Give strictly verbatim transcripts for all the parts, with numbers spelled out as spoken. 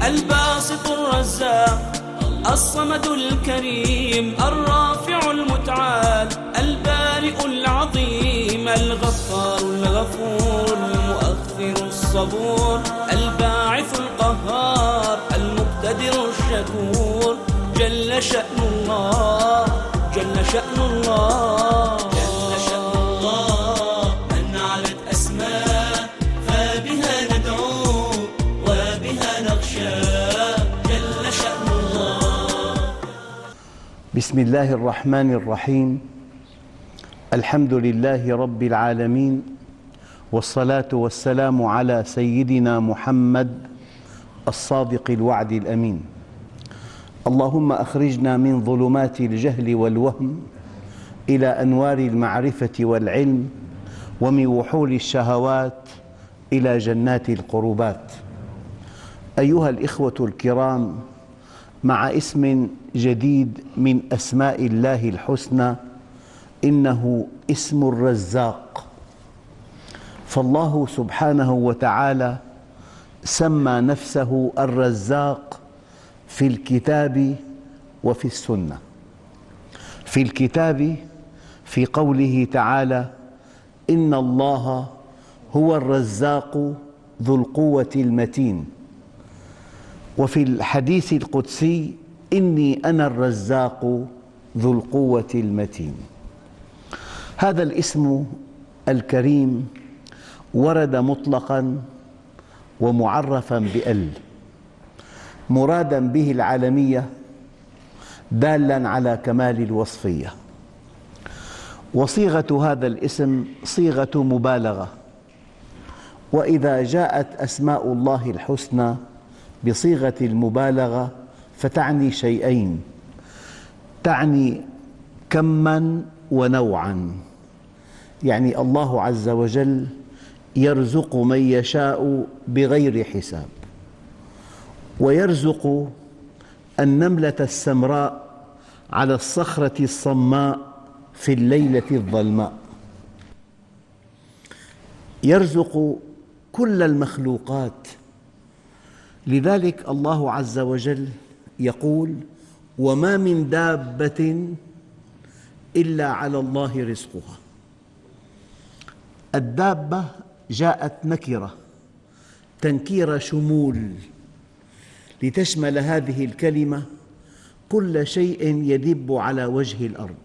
الباسط الرزاق الصمد الكريم الرافع المتعال البارئ العظيم الغفار الغفور المؤخر الصبور الباعث القهار المقتدر الشكور جل شأن الله جل شأن الله جل شأن الله من علت أسماء فبها ندعو وبها نخشى جل شأن الله. بسم الله الرحمن الرحيم. الحمد لله رب العالمين، والصلاة والسلام على سيدنا محمد الصادق الوعد الأمين. اللهم أخرجنا من ظلمات الجهل والوهم إلى أنوار المعرفة والعلم، ومن وحول الشهوات إلى جنات القربات. أيها الإخوة الكرام، مع اسم جديد من أسماء الله الحسنى، إنه اسم الرزاق. فالله سبحانه وتعالى سمى نفسه الرزاق في الكتاب وفي السنة. في الكتاب في قوله تعالى: إن الله هو الرزاق ذو القوة المتين. وفي الحديث القدسي: إني أنا الرزاق ذو القوة المتين. هذا الاسم الكريم ورد مطلقاً ومعرفاً بأل، مراداً به العالمية، دالاً على كمال الوصفية. وصيغة هذا الاسم صيغة مبالغة، وإذا جاءت أسماء الله الحسنى بصيغة المبالغة فتعني شيئين: تعني كماً ونوعاً، يعني الله عز وجل يرزق من يشاء بغير حساب، ويرزق النملة السمراء على الصخرة الصماء في الليلة الظلماء، يرزق كل المخلوقات. لذلك الله عز وجل يقول: وما من دابة إلا على الله رزقها. الدابة جاءت نكرة تنكير شمول، لتشمل هذه الكلمة كل شيء يدب على وجه الأرض.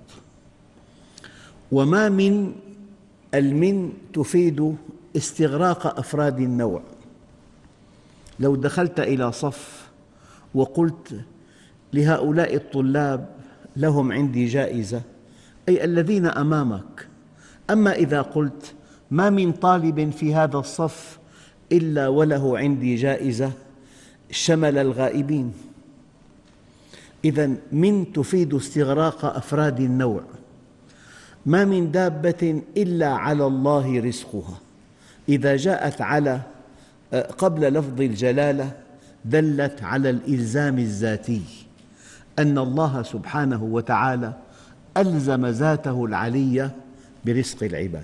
وما من، المن تفيد استغراق أفراد النوع. لو دخلت إلى صف وقلت لهؤلاء الطلاب لهم عندي جائزة، أي الذين أمامك. أما إذا قلت ما من طالب في هذا الصف إلا وله عندي جائزة، شمل الغائبين. إذن من تفيد استغراق أفراد النوع. ما من دابة إلا على الله رزقها. إذا جاءت على قبل لفظ الجلالة دلت على الإلزام الذاتي، أن الله سبحانه وتعالى ألزم ذاته العلية برزق العباد.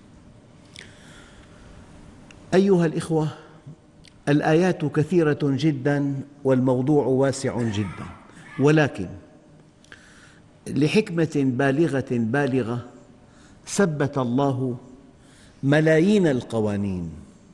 أيها الإخوة، الآيات كثيرة جداً والموضوع واسع جداً، ولكن لحكمة بالغة بالغة ثبت الله ملايين القوانين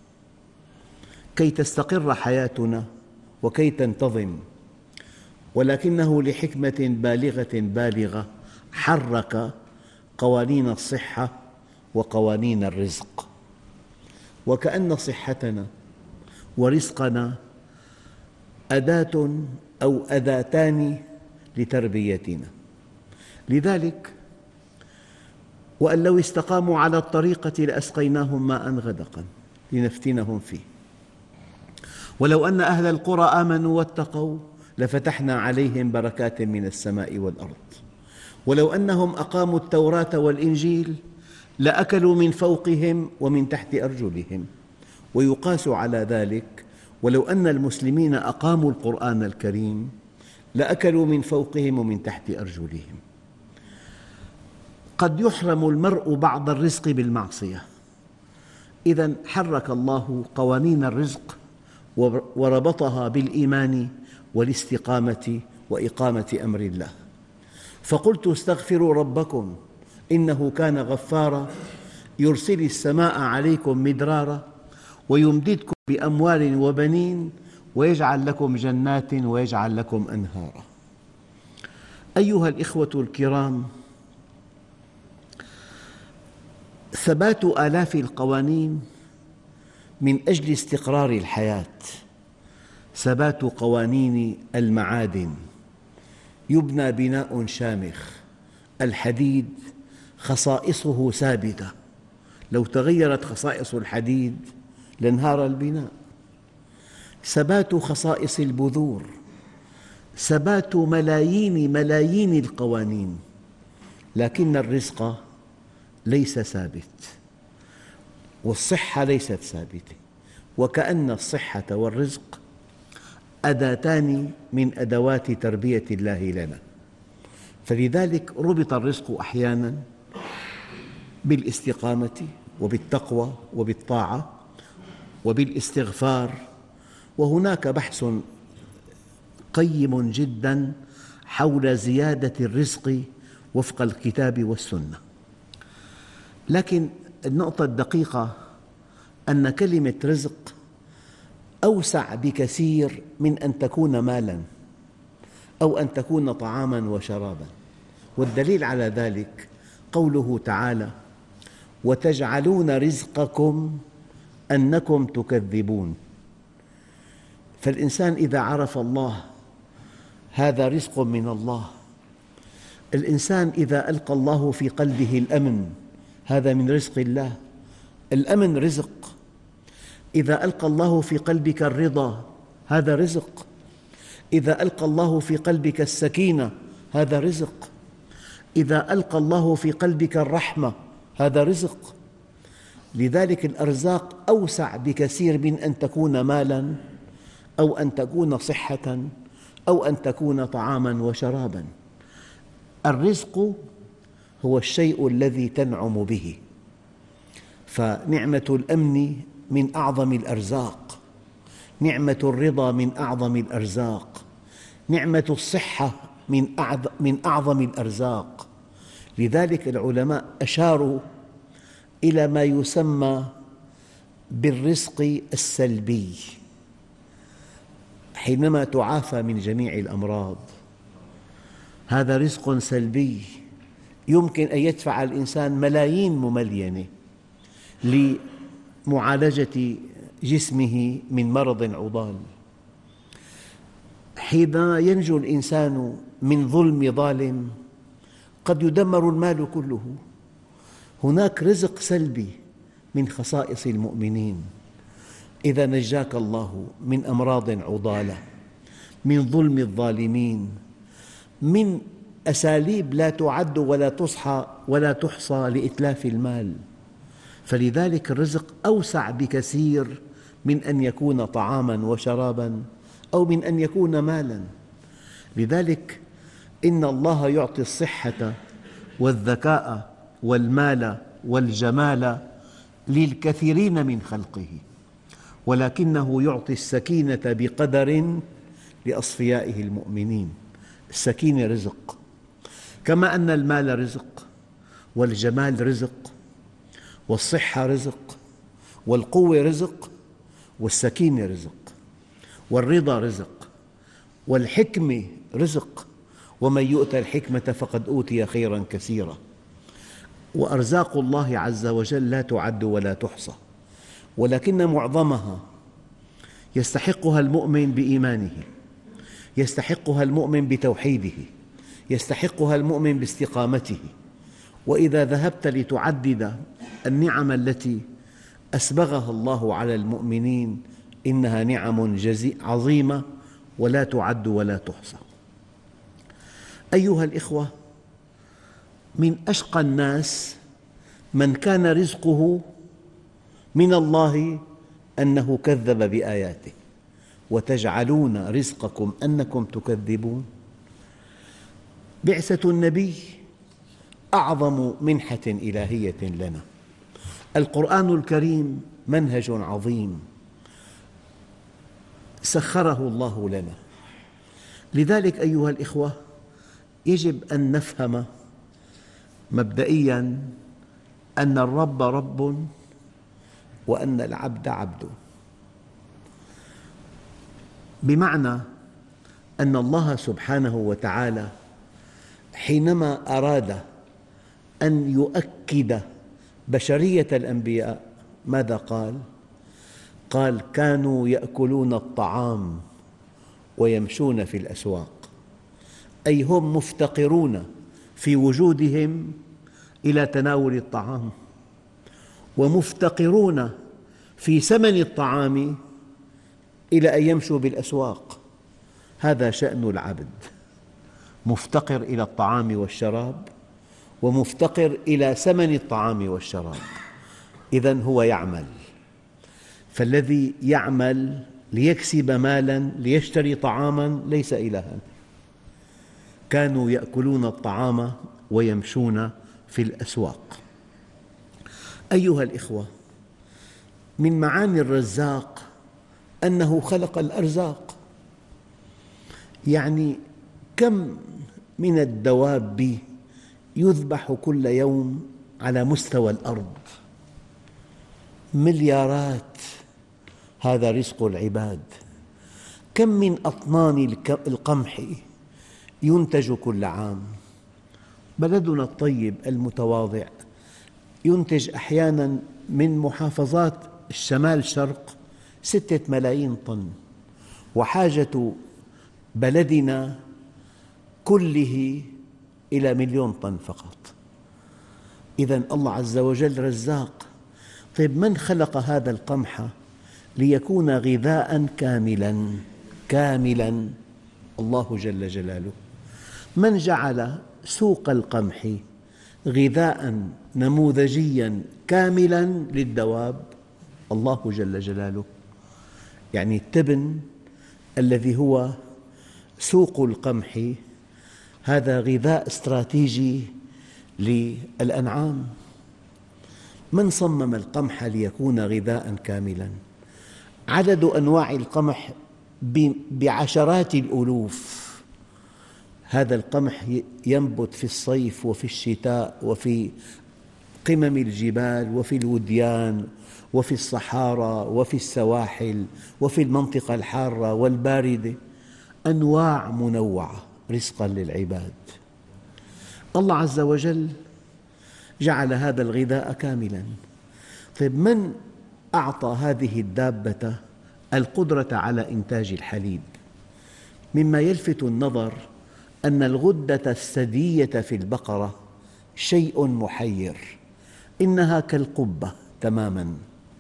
كي تستقر حياتنا وكي تنتظم، ولكنه لحكمة بالغة بالغة حرك قوانين الصحة وقوانين الرزق، وكأن صحتنا ورزقنا أداة أو أداتان لتربيتنا. لذلك: وأن لو استقاموا على الطريقة لأسقيناهم ماء غدقا لنفتنهم فيه، ولو أن أهل القرى آمنوا واتقوا لفتحنا عليهم بركات من السماء والأرض، ولو أنهم أقاموا التوراة والإنجيل لأكلوا من فوقهم ومن تحت أرجلهم. ويقاس على ذلك: ولو أن المسلمين أقاموا القرآن الكريم لأكلوا من فوقهم ومن تحت أرجلهم. قد يحرم المرء بعض الرزق بالمعصية، إذن حرك الله قوانين الرزق وربطها بالإيمان والاستقامة وإقامة أمر الله. فقلت استغفروا ربكم إنه كان غفارا يرسل السماء عليكم مدرارا ويمددكم بأموال وبنين ويجعل لكم جنات ويجعل لكم أنهارا. أيها الإخوة الكرام، ثبات آلاف القوانين من أجل استقرار الحياة. ثبات قوانين المعادن، يبنى بناء شامخ. الحديد خصائصه ثابتة، لو تغيرت خصائص الحديد لانهار البناء. ثبات خصائص البذور، ثبات ملايين ملايين القوانين، لكن الرزق ليس ثابت، والصحة ليست ثابتة، وكأن الصحة والرزق أداتان من أدوات تربية الله لنا. فلذلك ربط الرزق أحياناً بالاستقامة وبالتقوى وبالطاعة وبالاستغفار. وهناك بحث قيم جداً حول زيادة الرزق وفق الكتاب والسنة. لكن النقطة الدقيقة أن كلمة رزق أوسع بكثير من أن تكون مالاً أو أن تكون طعاماً وشراباً. والدليل على ذلك قوله تعالى: وتجعلون رزقكم أنكم تكذبون. فالإنسان إذا عرف الله هذا رزق من الله. الإنسان إذا ألقى الله في قلبه الأمن هذا من رزق الله. الأمن رزق. إذا ألقى الله في قلبك الرضا هذا رزق. إذا ألقى الله في قلبك السكينة هذا رزق. إذا ألقى الله في قلبك الرحمة هذا رزق. لذلك الأرزاق أوسع بكثير من أن تكون مالاً أو أن تكون صحة أو أن تكون طعاماً وشراباً. الرزق هو الشيء الذي تنعم به. فنعمة الأمن من أعظم الأرزاق، نعمة الرضا من أعظم الأرزاق، نعمة الصحة من أعظم الأرزاق. لذلك العلماء أشاروا إلى ما يسمى بالرزق السلبي. حينما تعافى من جميع الأمراض هذا رزق سلبي، يمكن أن يدفع الإنسان ملايين مملينة لمعالجة جسمه من مرض عضال. حين ينجو الإنسان من ظلم ظالم قد يدمر المال كله. هناك رزق سلبي من خصائص المؤمنين. إذا نجاك الله من أمراض عضالة، من ظلم الظالمين، من أساليب لا تعد ولا تحصى ولا تحصى لإتلاف المال. فلذلك الرزق أوسع بكثير من أن يكون طعاماً وشراباً أو من أن يكون مالاً. لذلك إن الله يعطي الصحة والذكاء والمال والجمال للكثيرين من خلقه، ولكنه يعطي السكينة بقدر لأصفيائه المؤمنين. السكينة رزق، كما أن المال رزق والجمال رزق والصحة رزق والقوة رزق والسكينة رزق والرضا رزق والحكمة رزق. ومن يؤت الحكمة فقد أوتي خيراً كثيراً. وأرزاق الله عز وجل لا تعد ولا تحصى، ولكن معظمها يستحقها المؤمن بإيمانه، يستحقها المؤمن بتوحيده، يستحقها المؤمن باستقامته. وإذا ذهبت لتعدد النعم التي أسبغها الله على المؤمنين إنها نعم عظيمة ولا تعد ولا تحصى. أيها الإخوة، من أشقى الناس من كان رزقه من الله أنه كذب بآياته. وتجعلون رزقكم أنكم تكذبون. بعثة النبي أعظم منحة إلهية لنا. القرآن الكريم منهج عظيم سخره الله لنا. لذلك أيها الإخوة، يجب أن نفهم مبدئياً أن الرب رب وأن العبد عبد، بمعنى أن الله سبحانه وتعالى حينما أراد أن يؤكد بشرية الأنبياء ماذا قال؟ قال: كانوا يأكلون الطعام ويمشون في الأسواق، أي هم مفتقرون في وجودهم إلى تناول الطعام، ومفتقرون في ثمن الطعام إلى أن يمشوا بالأسواق. هذا شأن العبد، مفتقر إلى الطعام والشراب، ومفتقر إلى ثمن الطعام والشراب. إذن هو يعمل، فالذي يعمل ليكسب مالاً ليشتري طعاماً ليس إلهاً. كانوا يأكلون الطعام ويمشون في الأسواق. أيها الإخوة، من معاني الرزاق أنه خلق الأرزاق. يعني كم من الدواب يذبح كل يوم على مستوى الأرض؟ مليارات. هذا رزق العباد. كم من أطنان القمح ينتج كل عام؟ بلدنا الطيب المتواضع ينتج أحياناً من محافظات الشمال شرق ستة ملايين طن، وحاجة بلدنا كله إلى مليون طن فقط. إذن الله عز وجل رزاق. طيب، من خلق هذا القمح ليكون غذاء كاملاً كاملاً؟ الله جل جلاله. من جعل سوق القمح غذاء نموذجياً كاملاً للدواب؟ الله جل جلاله. يعني التبن الذي هو سوق القمح هذا غذاء استراتيجي للأنعام. من صمم القمح ليكون غذاء كاملاً؟ عدد أنواع القمح بعشرات الألوف. هذا القمح ينبت في الصيف وفي الشتاء وفي قمم الجبال وفي الوديان وفي الصحارى وفي السواحل وفي المنطقة الحارة والباردة، أنواع منوعة رزقاً للعباد. الله عز وجل جعل هذا الغذاء كاملاً. طيب، من أعطى هذه الدابة القدرة على إنتاج الحليب؟ مما يلفت النظر أن الغدة الثديية في البقرة شيء محير. إنها كالقبة تماماً.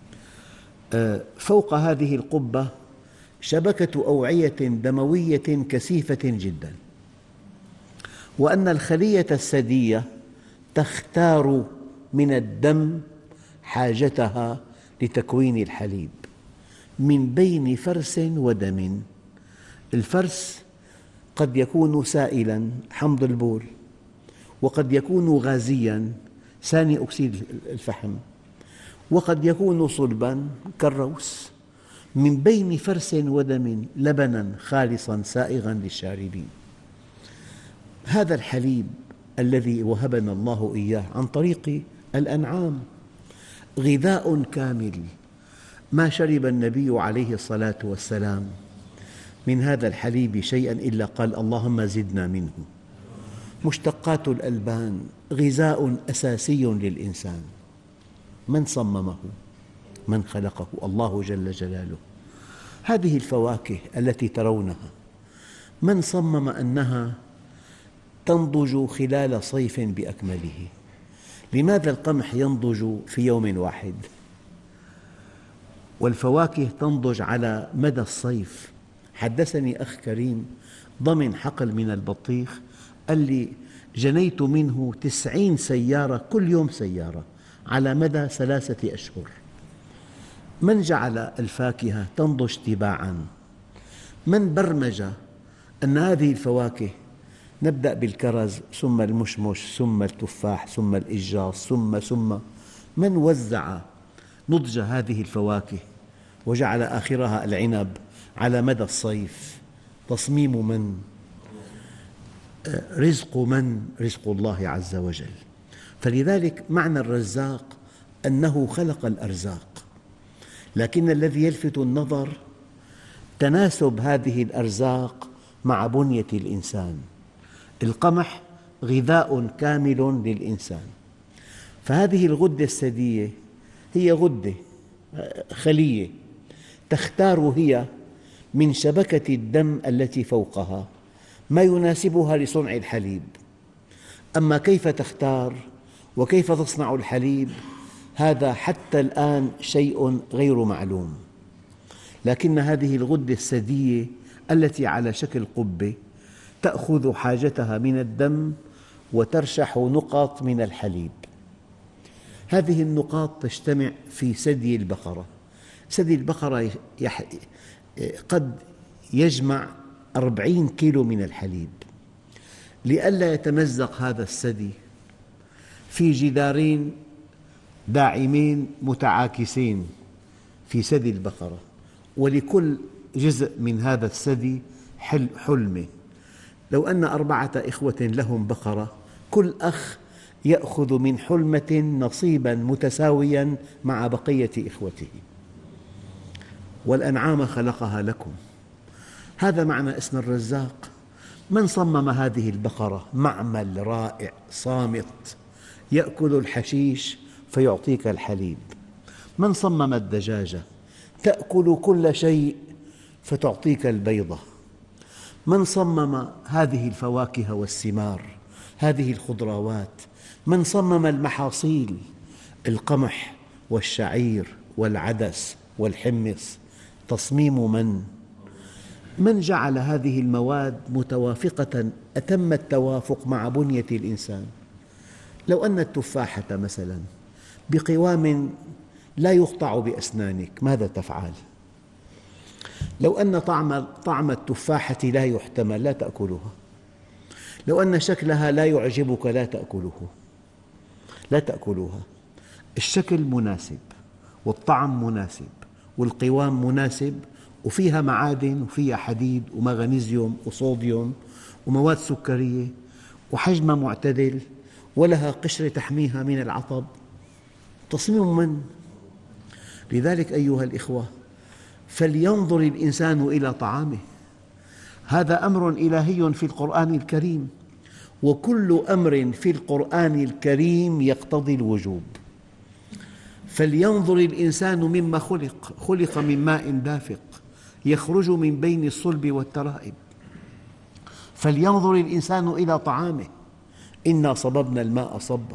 فوق هذه القبة شبكة أوعية دموية كثيفة جداً، وأن الخلية الثديية تختار من الدم حاجتها لتكوين الحليب من بين فرث ودم. الفرث قد يكون سائلاً حمض البول، وقد يكون غازياً ثاني أكسيد الفحم، وقد يكون صلباً كالروس. من بين فرث ودم لبناً خالصاً سائغاً للشاربين. هذا الحليب الذي وهبنا الله إياه عن طريق الأنعام غذاء كامل. ما شرب النبي عليه الصلاة والسلام من هذا الحليب شيئاً إلا قال: اللهم زدنا منه. مشتقات الألبان غذاء أساسي للإنسان. من صممه؟ من خلقه؟ الله جل جلاله. هذه الفواكه التي ترونها من صمم أنها تنضج خلال صيف بأكمله؟ لماذا القمح ينضج في يوم واحد والفواكه تنضج على مدى الصيف؟ حدثني أخ كريم ضمن حقل من البطيخ قال لي: جنيت منه تسعين سيارة، كل يوم سيارة على مدى ثلاثة أشهر. من جعل الفاكهة تنضج تباعاً؟ من برمج أن هذه الفواكه نبدأ بالكرز ثم المشمش ثم التفاح ثم الإجاص ثم ثم من وزع نضج هذه الفواكه وجعل آخرها العنب على مدى الصيف. تصميم من؟ رزق من؟ رزق الله عز وجل. فلذلك معنى الرزاق أنه خلق الأرزاق، لكن الذي يلفت النظر تناسب هذه الأرزاق مع بنية الإنسان. القمح غذاء كامل للإنسان، فهذه الغدة الثدية هي غدة خلية تختار هي من شبكة الدم التي فوقها ما يناسبها لصنع الحليب. أما كيف تختار وكيف تصنع الحليب هذا حتى الآن شيء غير معلوم، لكن هذه الغدة الثدية التي على شكل قبة تأخذ حاجتها من الدم وترشح نقط من الحليب. هذه النقاط تجتمع في ثدي البقرة. ثدي البقرة يح... قد يجمع أربعين كيلو من الحليب. لئلا يتمزق هذا الثدي في جدارين داعمين متعاكسين في ثدي البقرة، ولكل جزء من هذا الثدي حلمة. لو أن أربعة إخوة لهم بقرة، كل أخ يأخذ من حلمة نصيباً متساوياً مع بقية إخوته. والأنعام خلقها لكم. هذا معنى اسم الرزاق. من صمم هذه البقرة؟ معمل رائع صامت يأكل الحشيش فيعطيك الحليب. من صمم الدجاجة؟ تأكل كل شيء فتعطيك البيضة. من صمم هذه الفواكه والثمار، هذه الخضروات؟ من صمم المحاصيل؟ القمح والشعير والعدس والحمص. تصميم من؟ من جعل هذه المواد متوافقة أتم التوافق مع بنية الإنسان. لو أن التفاحة مثلاً بقوام لا يقطع بأسنانك ماذا تفعل؟ لو أن طعم, طعم التفاحة لا يحتمل لا تأكلها. لو أن شكلها لا يعجبك لا تأكله لا تأكلها. الشكل مناسب والطعم مناسب والقوام مناسب، وفيها معادن وفيها حديد ومغنيسيوم وصوديوم ومواد سكرية، وحجمها معتدل، ولها قشرة تحميها من العطب. تصميم من؟ لذلك أيها الإخوة فلينظر الإنسان إلى طعامه. هذا أمر إلهي في القرآن الكريم، وكل أمر في القرآن الكريم يقتضي الوجوب. فلينظر الإنسان مما خلق. خلق من ماء دافق يخرج من بين الصلب والترائب. فلينظر الإنسان إلى طعامه. إنا صببنا الماء صبا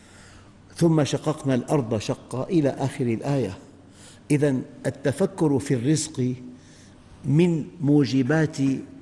ثم شققنا الأرض شقا إلى آخر الآية. إذن التفكر في الرزق من موجبات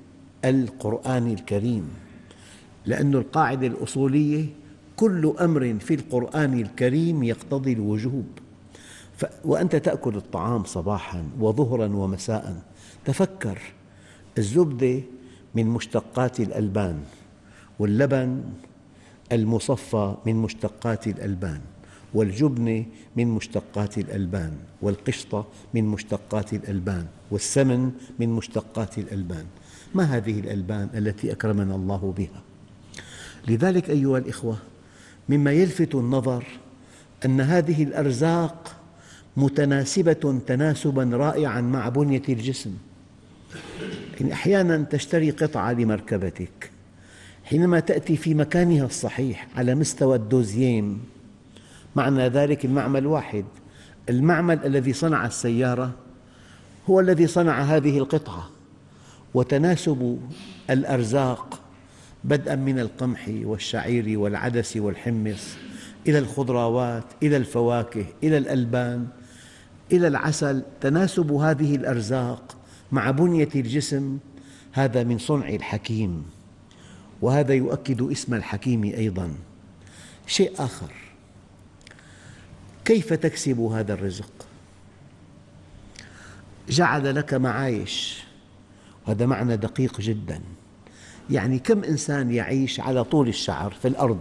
القرآن الكريم، لأن القاعدة الأصولية كل أمر في القرآن الكريم يقتضي الوجوب. وأنت تأكل الطعام صباحاً وظهراً ومساءً، تفكر. الزبدة من مشتقات الألبان، واللبن المصفى من مشتقات الألبان، والجبنة من مشتقات الألبان، والقشطة من مشتقات الألبان، والسمن من مشتقات الألبان. ما هذه الألبان التي أكرمنا الله بها؟ لذلك أيها الإخوة مما يلفت النظر أن هذه الأرزاق متناسبة تناسباً رائعاً مع بنية الجسم. يعني أحياناً تشتري قطعة لمركبتك، حينما تأتي في مكانها الصحيح على مستوى الدوزيام، معنى ذلك المعمل واحد. المعمل الذي صنع السيارة هو الذي صنع هذه القطعة. وتناسب الأرزاق بدءاً من القمح والشعير والعدس والحمص إلى الخضروات إلى الفواكه إلى الألبان إلى العسل، تناسب هذه الأرزاق مع بنية الجسم هذا من صنع الحكيم، وهذا يؤكد اسم الحكيم أيضاً. شيء آخر، كيف تكسب هذا الرزق؟ جعل لك معايش، وهذا معنى دقيق جداً. يعني كم إنسان يعيش على طول الشعر في الأرض؟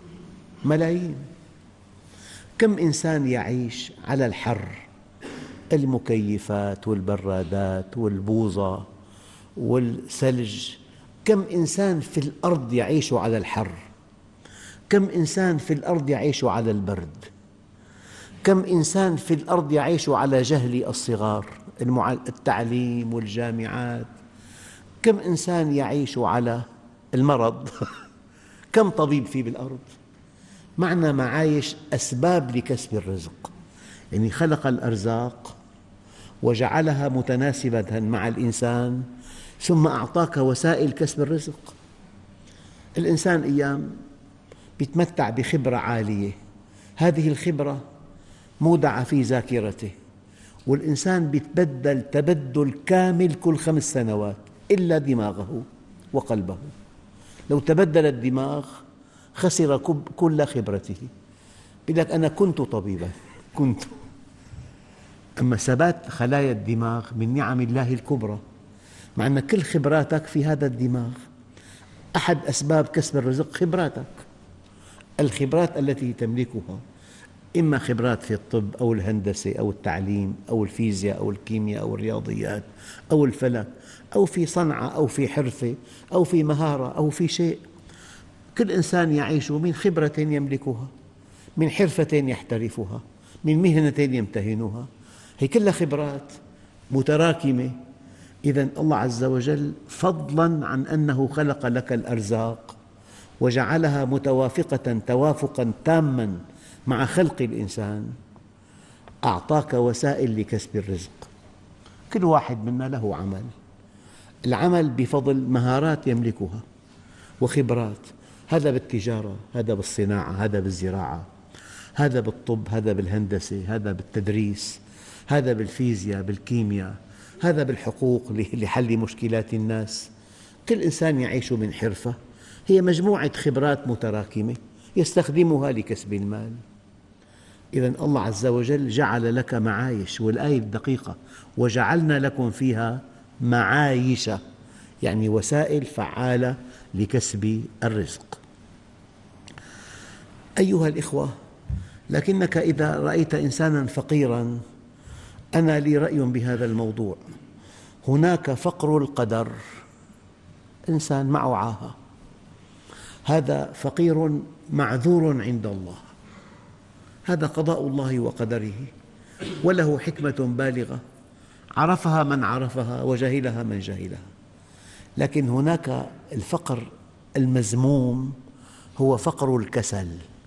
ملايين. كم إنسان يعيش على الحر؟ المكيفات والبرادات والبوظة والثلج. كم إنسان في الأرض يعيش على الحر، كم إنسان في الأرض يعيش على البرد، كم إنسان في الأرض يعيش على جهل الصغار، التعليم والجامعات، كم إنسان يعيش على المرض كم طبيب في بالأرض. معنى معايش أسباب لكسب الرزق، يعني خلق الأرزاق وجعلها متناسبة مع الإنسان ثم أعطاك وسائل كسب الرزق. الإنسان أيام يتمتع بخبرة عالية، هذه الخبرة مودعة في ذاكرته، والإنسان يتبدل تبدل كامل كل خمس سنوات إلا دماغه وقلبه. لو تبدل الدماغ خسر كل خبرته. يقول لك أنا كنت طبيباً، كنت. أما ثبات خلايا الدماغ من نعم الله الكبرى، مع أن كل خبراتك في هذا الدماغ. أحد أسباب كسب الرزق خبراتك، الخبرات التي تملكها، إما خبرات في الطب أو الهندسة أو التعليم أو الفيزياء أو الكيمياء أو الرياضيات أو الفلك أو في صنعة أو في حرفة أو في مهارة أو في شيء. كل إنسان يعيش من خبرة يملكها، من حرفة يحترفها، من مهنة يمتهنها، هي كلها خبرات متراكمة. إذن الله عز وجل فضلاً عن أنه خلق لك الأرزاق وجعلها متوافقة توافقاً تاماً مع خلق الإنسان، أعطاك وسائل لكسب الرزق. كل واحد منا له عمل، العمل بفضل مهارات يملكها وخبرات، هذا بالتجارة، هذا بالصناعة، هذا بالزراعة، هذا بالطب، هذا بالهندسة، هذا بالتدريس، هذا بالفيزياء، بالكيمياء، هذا بالحقوق لحل مشكلات الناس. كل إنسان يعيش من حرفة، هي مجموعة خبرات متراكمة يستخدمها لكسب المال. إذن الله عز وجل جعل لك معايش، والآية الدقيقة وجعلنا لكم فيها معايش، يعني وسائل فعالة لكسب الرزق. أيها الإخوة، لكنك إذا رأيت إنساناً فقيراً، أنا لي رأي بهذا الموضوع. هناك فقر القدر، إنسان معه عاهة، هذا فقير معذور عند الله، هذا قضاء الله وقدره، وله حكمة بالغة عرفها من عرفها وجهلها من جهلها. لكن هناك الفقر المذموم هو فقر الكسل،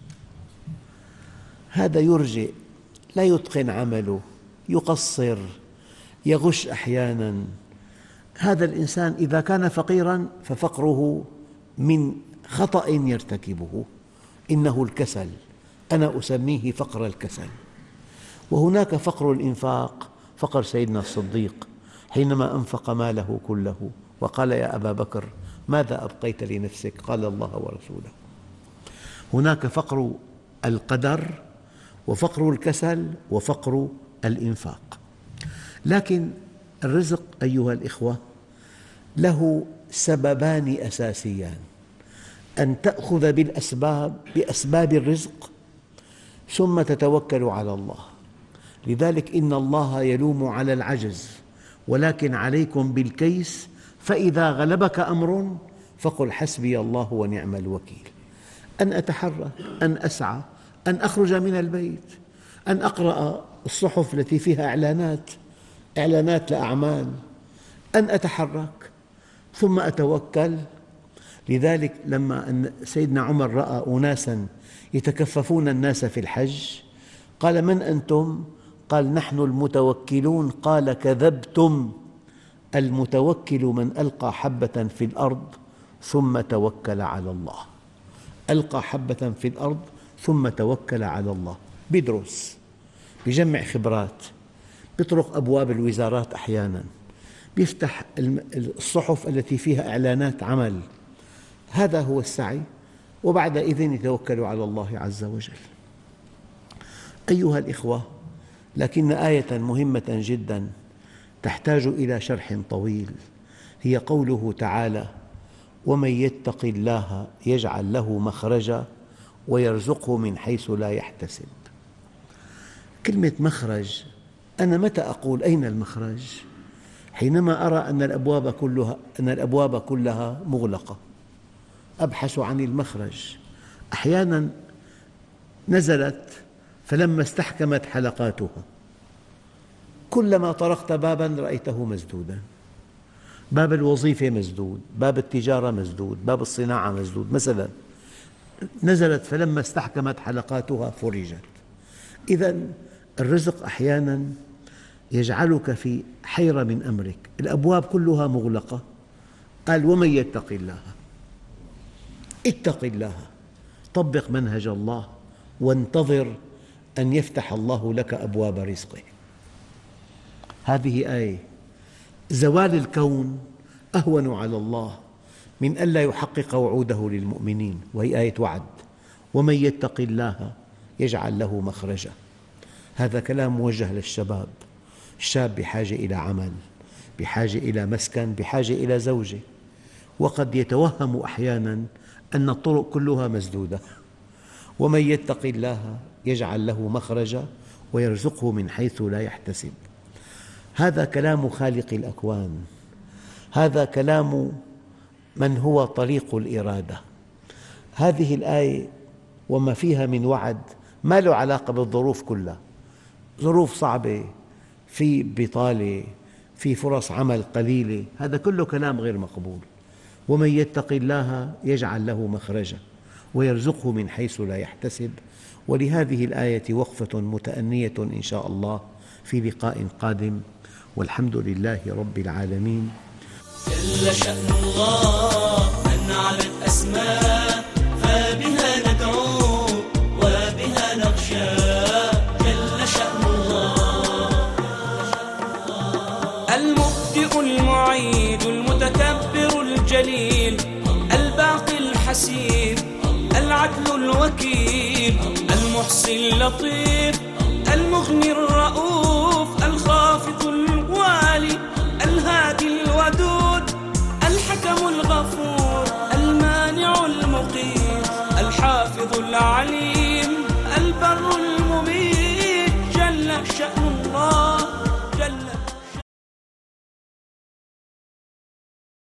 هذا يرجئ، لا يتقن عمله، يقصر، يغش أحياناً. هذا الإنسان إذا كان فقيراً ففقره من خطأ يرتكبه، إنه الكسل، أنا أسميه فقر الكسل. وهناك فقر الإنفاق، فقر سيدنا الصديق حينما أنفق ماله كله وقال يا أبا بكر ماذا أبقيت لنفسك؟ قال الله ورسوله. هناك فقر القدر وفقر الكسل وفقر الإنفاق. لكن الرزق أيها الإخوة له سببان أساسيان، أن تأخذ بالأسباب بأسباب الرزق ثم تتوكل على الله. لذلك إن الله يلوم على العجز، ولكن عليكم بالكيس، فإذا غلبك أمر فقل حسبي الله ونعم الوكيل. أن أتحرك، أن أسعى، أن أخرج من البيت، أن أقرأ الصحف التي فيها إعلانات إعلانات لأعمال، أن أتحرك ثم أتوكل. لذلك لما سيدنا عمر رأى أناساً يتكففون الناس في الحج قال من أنتم؟ قال نحن المتوكلون. قال كذبتم، المتوكل من ألقى حبة في الأرض ثم توكل على الله. ألقى حبة في الأرض ثم توكل على الله، بيدرس، بيجمع خبرات، بيطرق أبواب الوزارات أحياناً، بيفتح الصحف التي فيها إعلانات عمل. هذا هو السعي، وبعد إذن يتوكل على الله عز وجل. أيها الإخوة، لكن آية مهمة جداً تحتاج إلى شرح طويل، هي قوله تعالى ومن يتق الله يجعل له مخرجا ويرزقه من حيث لا يحتسب. كلمة مخرج أنا متى أقول أين المخرج؟ حينما أرى أن الأبواب كلها أن الأبواب كلها مغلقة، أبحث عن المخرج. أحياناً نزلت فلما استحكمت حلقاتها، كلما طرقت باباً رأيته مسدوداً. باب الوظيفة مسدود، باب التجارة مسدود، باب الصناعة مسدود مثلاً. نزلت فلما استحكمت حلقاتها فرجت. إذن الرزق أحياناً يجعلك في حيرة من أمرك، الأبواب كلها مغلقة. قال ومن يتق الله، اتق الله، طبق منهج الله وانتظر أن يفتح الله لك أبواب رزقه. هذه آية. زوال الكون أهون على الله من ألا يحقق وعوده للمؤمنين، وهي آية وعد. ومن يتق الله يجعل له مخرجا. هذا كلام موجه للشباب. الشاب بحاجة إلى عمل، بحاجة إلى مسكن، بحاجة إلى زوجة، وقد يتوهم أحياناً أن الطرق كلها مسدودة. ومن يتق الله يجعل له مخرجا ويرزقه من حيث لا يحتسب. هذا كلام خالق الأكوان، هذا كلام من هو طريق الإرادة. هذه الآية وما فيها من وعد ما له علاقة بالظروف كلها. ظروف صعبة، في بطالة، في فرص عمل قليلة، هذا كله كلام غير مقبول. ومن يتق الله يجعل له مخرجا ويرزقه من حيث لا يحتسب. ولهذه الآية وقفة متأنية إن شاء الله في لقاء قادم، والحمد لله رب العالمين. جل شأن الله أن علت أسماء، فبها ندعو وبها نخشى. جل شأن الله المبدئ المعيد المتكبر الجليل الباقي الحسيب العدل الوكيل المحصي اللطيف المغني الرؤوف الخافض الوالي الهادي الودود الحكم الغفور المانع المقيت الحافظ العليم